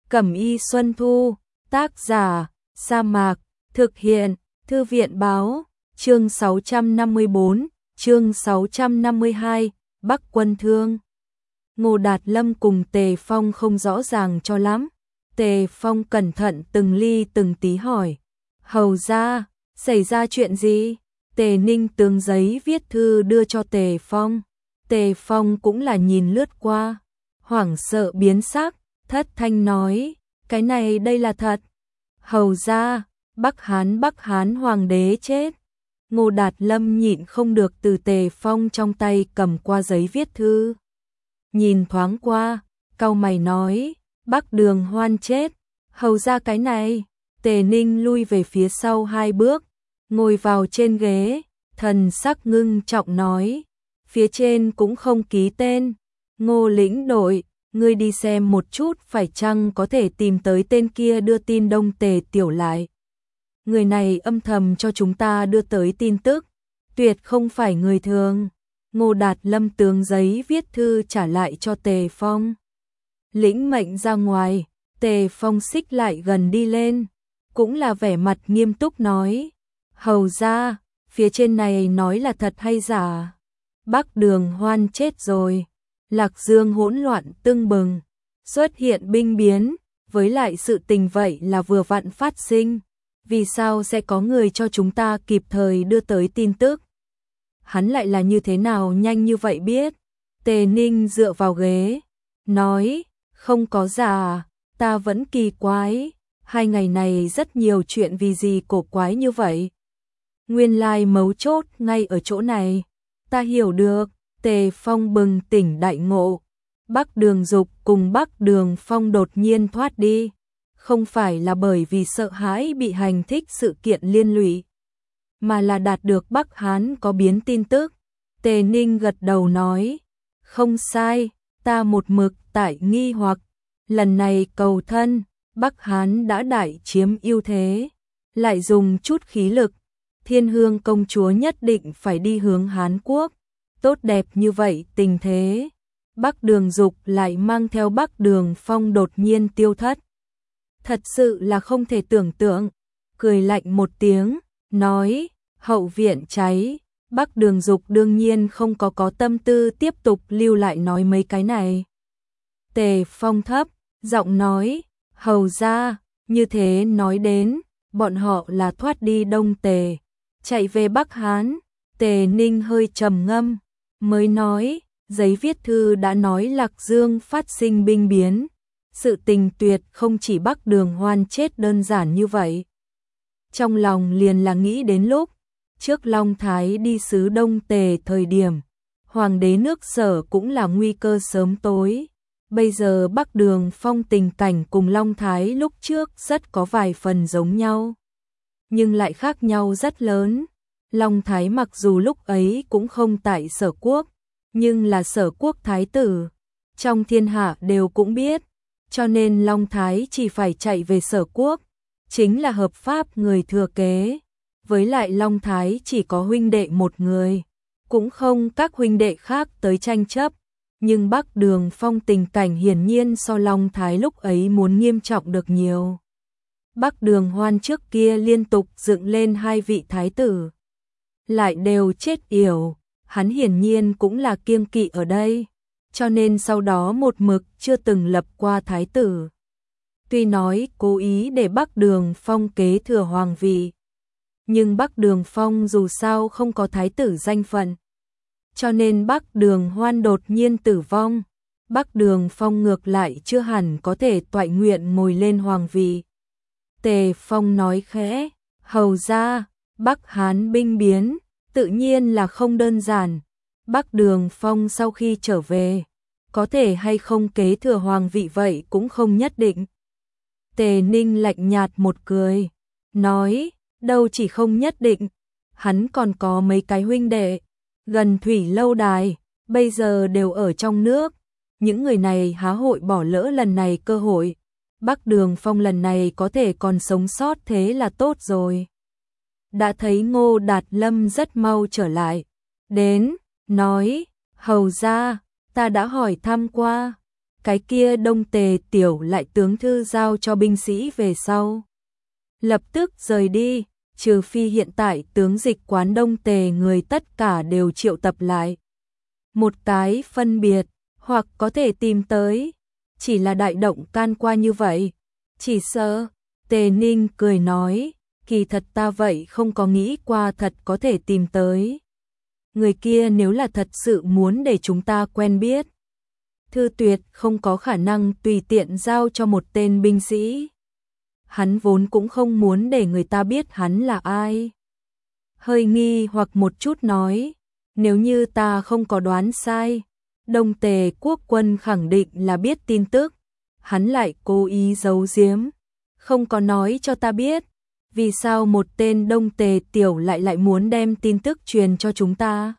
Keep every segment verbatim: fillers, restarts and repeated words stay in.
Cẩm y Xuân Thu, tác giả, Sa Mạc, thực hiện, Thư viện báo, chương sáu trăm năm mươi bốn, chương sáu trăm năm mươi hai, Bắc Quân Thương. Ngô Đạt Lâm cùng Tề Phong không rõ ràng cho lắm. Tề Phong cẩn thận từng ly từng tí hỏi. Hầu ra, xảy ra chuyện gì? Tề Ninh tướng giấy viết thư đưa cho Tề Phong. Tề Phong cũng là nhìn lướt qua, hoảng sợ biến sắc, thất thanh nói, cái này đây là thật. Hầu ra, Bắc Hán Bắc Hán hoàng đế chết. Ngô Đạt Lâm nhịn không được từ Tề Phong trong tay cầm qua giấy viết thư. Nhìn thoáng qua, cau mày nói, Bắc Đường Hoan chết. Hầu ra cái này. Tề Ninh lui về phía sau hai bước, ngồi vào trên ghế, thần sắc ngưng trọng nói, phía trên cũng không ký tên. Ngô lĩnh đội, ngươi đi xem một chút phải chăng có thể tìm tới tên kia đưa tin Đông Tề tiểu lại. Người này âm thầm cho chúng ta đưa tới tin tức, tuyệt không phải người thường. Ngô Đạt Lâm tướng giấy viết thư trả lại cho Tề Phong. Lĩnh mệnh ra ngoài, Tề Phong xích lại gần đi lên, cũng là vẻ mặt nghiêm túc nói, hầu ra, phía trên này nói là thật hay giả? Bắc Đường Hoan chết rồi. Lạc Dương hỗn loạn tưng bừng, xuất hiện binh biến, với lại sự tình vậy là vừa vặn phát sinh, vì sao sẽ có người cho chúng ta kịp thời đưa tới tin tức? Hắn lại là như thế nào nhanh như vậy biết? Tề Ninh dựa vào ghế, nói, không có giả, ta vẫn kỳ quái, hai ngày này rất nhiều chuyện vì gì cổ quái như vậy? Nguyên lai mấu chốt ngay ở chỗ này, ta hiểu được. Tề Phong bừng tỉnh đại ngộ, Bắc Đường Dục cùng Bắc Đường Phong đột nhiên thoát đi, không phải là bởi vì sợ hãi bị hành thích sự kiện liên lụy, mà là đạt được Bắc Hán có biến tin tức. Tề Ninh gật đầu nói, không sai, ta một mực tại nghi hoặc, lần này cầu thân, Bắc Hán đã đại chiếm ưu thế, lại dùng chút khí lực, Thiên Hương công chúa nhất định phải đi hướng Hán Quốc. Tốt đẹp như vậy tình thế, Bắc Đường Dục lại mang theo Bắc Đường Phong đột nhiên tiêu thất. Thật sự là không thể tưởng tượng, cười lạnh một tiếng, nói, hậu viện cháy, Bắc Đường Dục đương nhiên không có có tâm tư tiếp tục lưu lại nói mấy cái này. Tề Phong thấp, giọng nói, hầu ra, như thế nói đến, bọn họ là thoát đi Đông Tề, chạy về Bắc Hán. Tề Ninh hơi trầm ngâm, mới nói, giấy viết thư đã nói Lạc Dương phát sinh binh biến, sự tình tuyệt không chỉ Bắc Đường Hoan chết đơn giản như vậy. Trong lòng liền là nghĩ đến lúc trước Long Thái đi sứ Đông Tề thời điểm, hoàng đế nước Sở cũng là nguy cơ sớm tối. Bây giờ Bắc Đường Phong tình cảnh cùng Long Thái lúc trước rất có vài phần giống nhau, nhưng lại khác nhau rất lớn. Long Thái mặc dù lúc ấy cũng không tại Sở Quốc, nhưng là Sở Quốc thái tử, trong thiên hạ đều cũng biết, cho nên Long Thái chỉ phải chạy về Sở Quốc, chính là hợp pháp người thừa kế. Với lại Long Thái chỉ có huynh đệ một người, cũng không các huynh đệ khác tới tranh chấp, nhưng Bắc Đường Phong tình cảnh hiển nhiên so Long Thái lúc ấy muốn nghiêm trọng được nhiều. Bắc Đường Hoan trước kia liên tục dựng lên hai vị thái tử, lại đều chết yểu, hắn hiển nhiên cũng là kiêng kỵ ở đây, cho nên sau đó một mực chưa từng lập qua thái tử. Tuy nói cố ý để Bắc Đường Phong kế thừa hoàng vị, nhưng Bắc Đường Phong dù sao không có thái tử danh phận, cho nên Bắc Đường Hoan đột nhiên tử vong, Bắc Đường Phong ngược lại chưa hẳn có thể toại nguyện ngồi lên hoàng vị. Tề Phong nói khẽ, hầu ra, Bắc Hán binh biến, tự nhiên là không đơn giản. Bắc Đường Phong sau khi trở về, có thể hay không kế thừa hoàng vị vậy cũng không nhất định. Tề Ninh lạnh nhạt một cười, nói, đâu chỉ không nhất định, hắn còn có mấy cái huynh đệ, gần thủy lâu đài, bây giờ đều ở trong nước. Những người này há hội bỏ lỡ lần này cơ hội. Bắc Đường Phong lần này có thể còn sống sót thế là tốt rồi. Đã thấy Ngô Đạt Lâm rất mau trở lại, đến, nói, hầu ra, ta đã hỏi thăm qua, cái kia Đông Tề tiểu lại tướng thư giao cho binh sĩ về sau. Lập tức rời đi, trừ phi hiện tại tướng dịch quán Đông Tề người tất cả đều triệu tập lại. Một cái phân biệt, hoặc có thể tìm tới, chỉ là đại động can qua như vậy, chỉ sợ. Tề Ninh cười nói, kỳ thật ta vậy không có nghĩ qua thật có thể tìm tới. Người kia nếu là thật sự muốn để chúng ta quen biết, Thư Tuyệt không có khả năng tùy tiện giao cho một tên binh sĩ. Hắn vốn cũng không muốn để người ta biết hắn là ai. Hơi nghi hoặc một chút nói, nếu như ta không có đoán sai, Đông Tề quốc quân khẳng định là biết tin tức, hắn lại cố ý giấu giếm, không có nói cho ta biết, vì sao một tên Đông Tề tiểu lại lại muốn đem tin tức truyền cho chúng ta.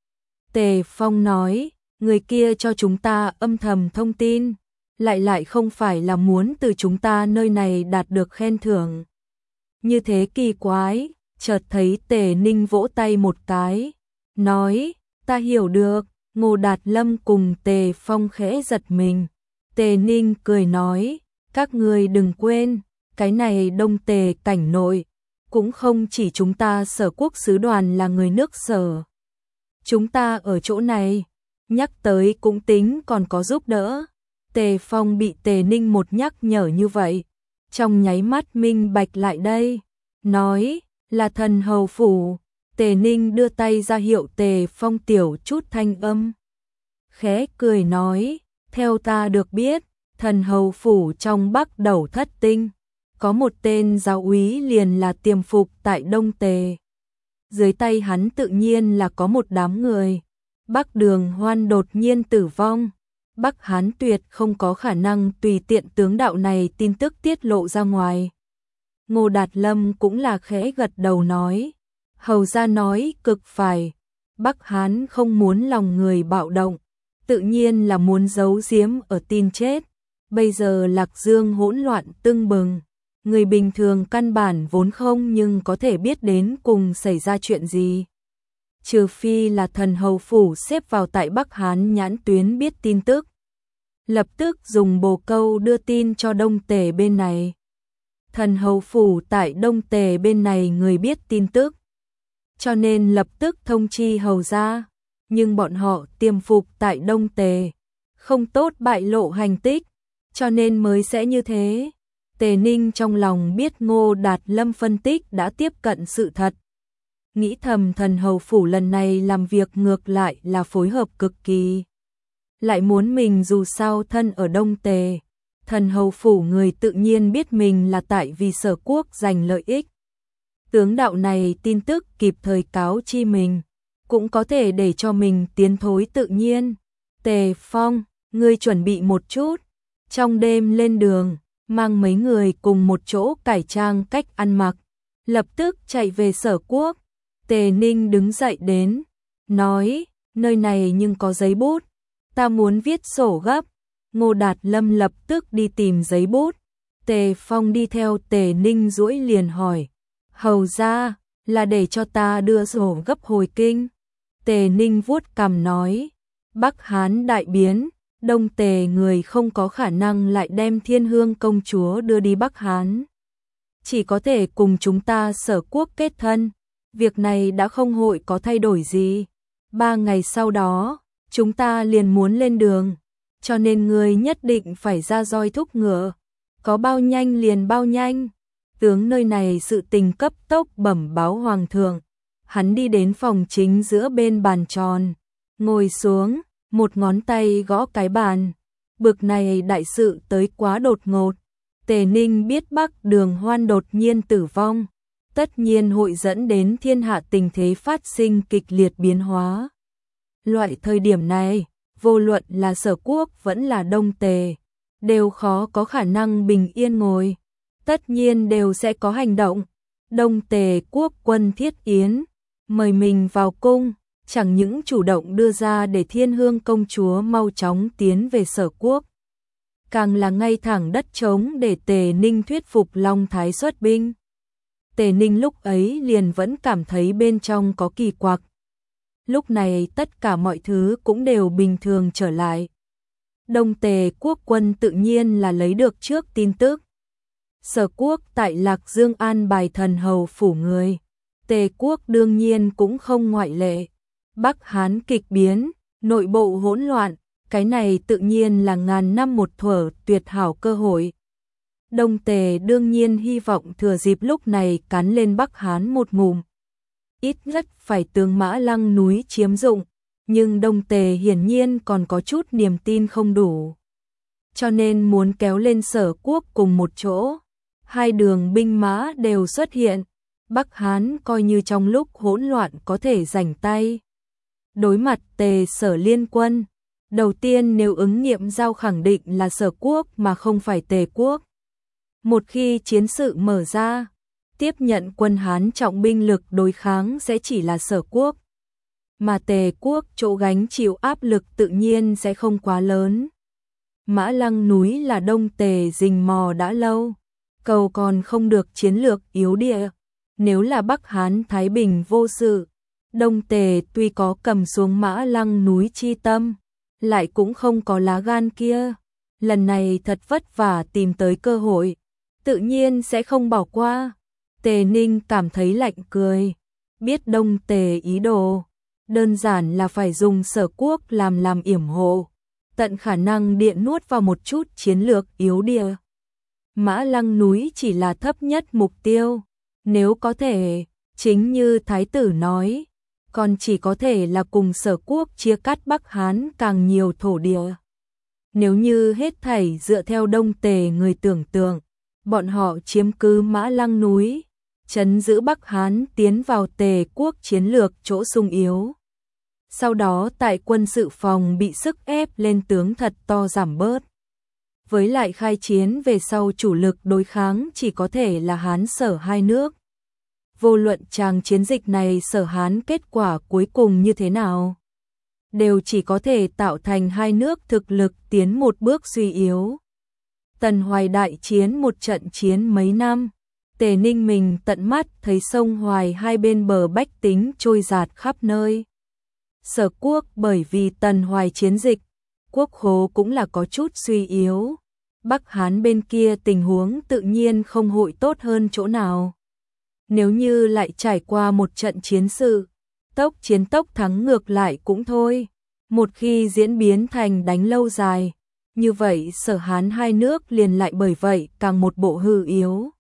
Tề Phong nói, người kia cho chúng ta âm thầm thông tin, lại lại không phải là muốn từ chúng ta nơi này đạt được khen thưởng. Như thế kỳ quái, chợt thấy Tề Ninh vỗ tay một cái, nói, ta hiểu được. Ngô Đạt Lâm cùng Tề Phong khẽ giật mình. Tề Ninh cười nói, các người đừng quên, cái này Đông Tề cảnh nội, cũng không chỉ chúng ta Sở Quốc sứ đoàn là người nước Sở. Chúng ta ở chỗ này, nhắc tới cũng tính còn có giúp đỡ. Tề Phong bị Tề Ninh một nhắc nhở như vậy, trong nháy mắt minh bạch lại đây, nói, là Thần Hầu Phủ. Tề Ninh đưa tay ra hiệu Tề Phong tiểu chút thanh âm. Khẽ cười nói, theo ta được biết, Thần Hầu Phủ trong Bắc Đầu Thất Tinh, có một tên giáo úy liền là tiềm phục tại Đông Tề. Dưới tay hắn tự nhiên là có một đám người. Bắc Đường Hoan đột nhiên tử vong. Bắc Hán tuyệt không có khả năng tùy tiện tướng đạo này tin tức tiết lộ ra ngoài. Ngô Đạt Lâm cũng là khẽ gật đầu nói. Hầu gia nói cực phải, Bắc Hán không muốn lòng người bạo động, tự nhiên là muốn giấu giếm ở tin chết. Bây giờ Lạc Dương hỗn loạn tưng bừng, người bình thường căn bản vốn không nhưng có thể biết đến cùng xảy ra chuyện gì. Trừ phi là Thần Hầu Phủ xếp vào tại Bắc Hán nhãn tuyến biết tin tức, lập tức dùng bồ câu đưa tin cho Đông Tề bên này. Thần Hầu Phủ tại Đông Tề bên này người biết tin tức, cho nên lập tức thông chi hầu gia, nhưng bọn họ tiềm phục tại Đông Tề, không tốt bại lộ hành tích, cho nên mới sẽ như thế. Tề Ninh trong lòng biết Ngô Đạt Lâm phân tích đã tiếp cận sự thật. Nghĩ thầm Thần Hầu Phủ lần này làm việc ngược lại là phối hợp cực kỳ. Lại muốn mình dù sao thân ở Đông Tề, Thần Hầu Phủ người tự nhiên biết mình là tại vì Sở Quốc giành lợi ích. Tướng đạo này tin tức kịp thời cáo chi mình, cũng có thể để cho mình tiến thối tự nhiên. Tề Phong, ngươi chuẩn bị một chút, trong đêm lên đường, mang mấy người cùng một chỗ cải trang cách ăn mặc, lập tức chạy về Sở Quốc. Tề Ninh đứng dậy đến, nói, nơi này nhưng có giấy bút, ta muốn viết sổ gấp. Ngô Đạt Lâm lập tức đi tìm giấy bút. Tề Phong đi theo Tề Ninh duỗi liền hỏi, hầu ra, là để cho ta đưa sổ gấp hồi kinh. Tề Ninh vuốt cằm nói, Bắc Hán đại biến, Đông Tề người không có khả năng lại đem Thiên Hương công chúa đưa đi Bắc Hán. Chỉ có thể cùng chúng ta Sở Quốc kết thân, việc này đã không hội có thay đổi gì. Ba ngày sau đó, chúng ta liền muốn lên đường, cho nên người nhất định phải ra roi thúc ngựa, có bao nhanh liền bao nhanh. Tướng nơi này sự tình cấp tốc bẩm báo hoàng thượng. Hắn đi đến phòng chính giữa bên bàn tròn, ngồi xuống, một ngón tay gõ cái bàn. Bực này đại sự tới quá đột ngột. Tề Ninh biết Bắc Đường Hoan đột nhiên tử vong, tất nhiên hội dẫn đến thiên hạ tình thế phát sinh kịch liệt biến hóa. Loại thời điểm này, vô luận là Sở Quốc vẫn là Đông Tề, đều khó có khả năng bình yên ngồi. Tất nhiên đều sẽ có hành động. Đông Tề quốc quân thiết yến, mời mình vào cung, chẳng những chủ động đưa ra để Thiên Hương công chúa mau chóng tiến về Sở Quốc, càng là ngay thẳng đất trống để Tề Ninh thuyết phục Long Thái xuất binh. Tề Ninh lúc ấy liền vẫn cảm thấy bên trong có kỳ quặc. Lúc này tất cả mọi thứ cũng đều bình thường trở lại. Đông Tề quốc quân tự nhiên là lấy được trước tin tức. Sở quốc tại Lạc Dương an bài thần hầu phủ người, Tề quốc đương nhiên cũng không ngoại lệ. Bắc Hán kịch biến, nội bộ hỗn loạn, cái này tự nhiên là ngàn năm một thuở tuyệt hảo cơ hội. Đông Tề đương nhiên hy vọng thừa dịp lúc này cắn lên Bắc Hán một ngụm. Ít nhất phải tướng Mã Lăng núi chiếm dụng, nhưng Đông Tề hiển nhiên còn có chút niềm tin không đủ. Cho nên muốn kéo lên Sở quốc cùng một chỗ. Hai đường binh mã đều xuất hiện, Bắc Hán coi như trong lúc hỗn loạn có thể rảnh tay. Đối mặt Tề Sở liên quân, đầu tiên nếu ứng nghiệm giao khẳng định là Sở quốc mà không phải Tề quốc. Một khi chiến sự mở ra, tiếp nhận quân Hán trọng binh lực đối kháng sẽ chỉ là Sở quốc. Mà Tề quốc chỗ gánh chịu áp lực tự nhiên sẽ không quá lớn. Mã Lăng núi là Đông Tề rình mò đã lâu, cầu còn không được chiến lược yếu địa. Nếu là Bắc Hán Thái Bình vô sự, Đông Tề tuy có cầm xuống Mã Lăng núi chi tâm, lại cũng không có lá gan kia. Lần này thật vất vả tìm tới cơ hội, tự nhiên sẽ không bỏ qua. Tề Ninh cảm thấy lạnh cười, biết Đông Tề ý đồ, đơn giản là phải dùng Sở quốc làm làm yểm hộ, tận khả năng điện nuốt vào một chút chiến lược yếu địa. Mã Lăng núi chỉ là thấp nhất mục tiêu, nếu có thể, chính như Thái tử nói, còn chỉ có thể là cùng Sở quốc chia cắt Bắc Hán càng nhiều thổ địa. Nếu như hết thảy dựa theo Đông Tề người tưởng tượng, bọn họ chiếm cứ Mã Lăng núi, trấn giữ Bắc Hán tiến vào Tề quốc chiến lược chỗ sung yếu. Sau đó tại quân sự phòng bị sức ép lên tướng thật to giảm bớt. Với lại khai chiến về sau chủ lực đối kháng chỉ có thể là Hán Sở hai nước. Vô luận tràng chiến dịch này Sở Hán kết quả cuối cùng như thế nào, đều chỉ có thể tạo thành hai nước thực lực tiến một bước suy yếu. Tần Hoài đại chiến một trận chiến mấy năm, Tề Ninh mình tận mắt thấy sông Hoài hai bên bờ bách tính trôi dạt khắp nơi. Sở quốc bởi vì Tần Hoài chiến dịch, quốc khố cũng là có chút suy yếu. Bắc Hán bên kia tình huống tự nhiên không hội tốt hơn chỗ nào. Nếu như lại trải qua một trận chiến sự, tốc chiến tốc thắng ngược lại cũng thôi. Một khi diễn biến thành đánh lâu dài, như vậy Sở Hán hai nước liền lại bởi vậy càng một bộ hư yếu.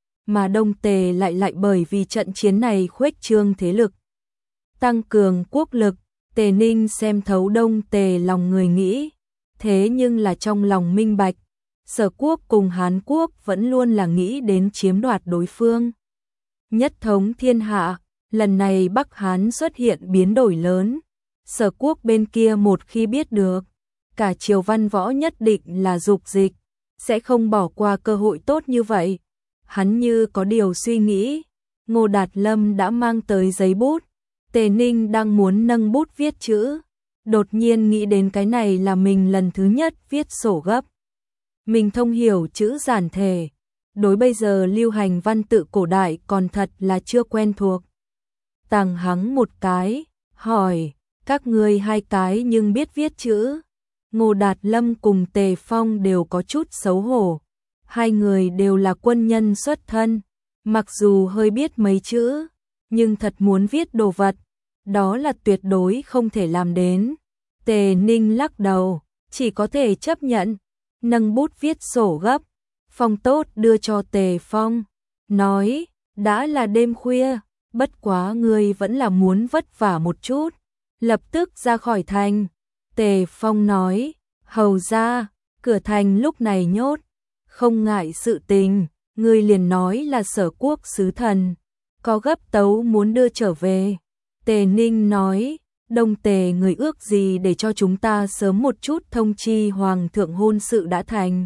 Mà Đông Tề lại lại bởi vì trận chiến này khuếch trương thế lực, tăng cường quốc lực. Tề Ninh xem thấu Đông Tề lòng người nghĩ, thế nhưng là trong lòng minh bạch, Sở quốc cùng Hán quốc vẫn luôn là nghĩ đến chiếm đoạt đối phương. Nhất thống thiên hạ, lần này Bắc Hán xuất hiện biến đổi lớn, Sở quốc bên kia một khi biết được, cả triều văn võ nhất định là dục dịch, sẽ không bỏ qua cơ hội tốt như vậy. Hắn như có điều suy nghĩ, Ngô Đạt Lâm đã mang tới giấy bút. Tề Ninh đang muốn nâng bút viết chữ, đột nhiên nghĩ đến cái này là mình lần thứ nhất viết sổ gấp. Mình thông hiểu chữ giản thể, đối bây giờ lưu hành văn tự cổ đại còn thật là chưa quen thuộc. Tàng hắng một cái, hỏi, các ngươi hai cái nhưng biết viết chữ. Ngô Đạt Lâm cùng Tề Phong đều có chút xấu hổ, hai người đều là quân nhân xuất thân, mặc dù hơi biết mấy chữ, nhưng thật muốn viết đồ vật, đó là tuyệt đối không thể làm đến. Tề Ninh lắc đầu, chỉ có thể chấp nhận, nâng bút viết sổ gấp. Phong tốt đưa cho Tề Phong, nói, đã là đêm khuya, bất quá ngươi vẫn là muốn vất vả một chút, lập tức ra khỏi thành. Tề Phong nói, hầu ra, cửa thành lúc này nhốt, không ngại sự tình, ngươi liền nói là Sở quốc sứ thần, có gấp tấu muốn đưa trở về. Tề Ninh nói, Đông Tề người ước gì để cho chúng ta sớm một chút thông chi hoàng thượng hôn sự đã thành.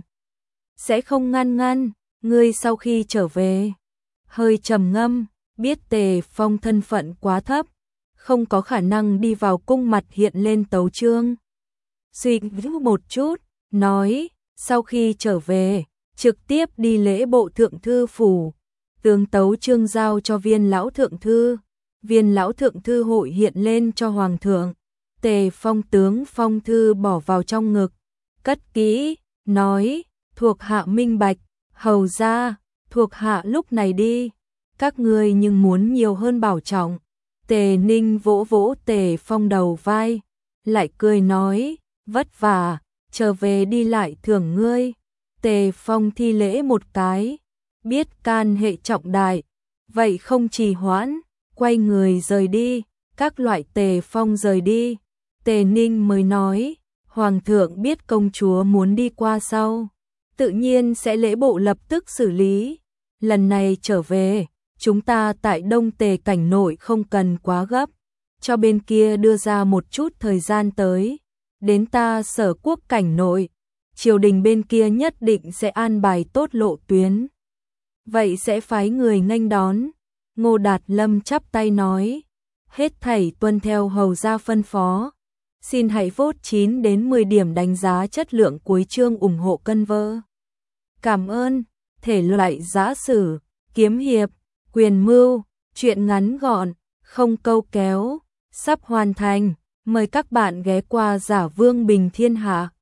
Sẽ không ngăn ngăn, ngươi sau khi trở về. Hơi trầm ngâm, biết Tề Phong thân phận quá thấp, không có khả năng đi vào cung mặt hiện lên tấu chương. Suy nghĩ một chút, nói, sau khi trở về, trực tiếp đi lễ bộ thượng thư phủ, tướng tấu chương giao cho viên lão thượng thư. Viên lão thượng thư hội hiện lên cho hoàng thượng. Tề Phong tướng phong thư bỏ vào trong ngực, cất kỹ, nói, thuộc hạ minh bạch, hầu ra, thuộc hạ lúc này đi, các ngươi nhưng muốn nhiều hơn bảo trọng. Tề Ninh vỗ vỗ Tề Phong đầu vai, lại cười nói, vất vả, trở về đi lại thưởng ngươi. Tề Phong thi lễ một cái, biết can hệ trọng đại, vậy không trì hoãn, quay người rời đi, các loại Tề Phong rời đi. Tề Ninh mới nói, Hoàng thượng biết công chúa muốn đi qua sau, tự nhiên sẽ lễ bộ lập tức xử lý. Lần này trở về, chúng ta tại Đông Tề cảnh nội không cần quá gấp, cho bên kia đưa ra một chút thời gian tới, đến ta Sở Quốc cảnh nội, triều đình bên kia nhất định sẽ an bài tốt lộ tuyến. Vậy sẽ phái người nghênh đón. Ngô Đạt Lâm chắp tay nói, hết thảy tuân theo hầu ra phân phó. Xin hãy vote chín đến mười điểm đánh giá chất lượng cuối chương ủng hộ cân vơ. Cảm ơn. Thể loại giã sử, kiếm hiệp, quyền mưu, truyện ngắn gọn, không câu kéo, sắp hoàn thành. Mời các bạn ghé qua Giả Vương Bình Thiên Hạ.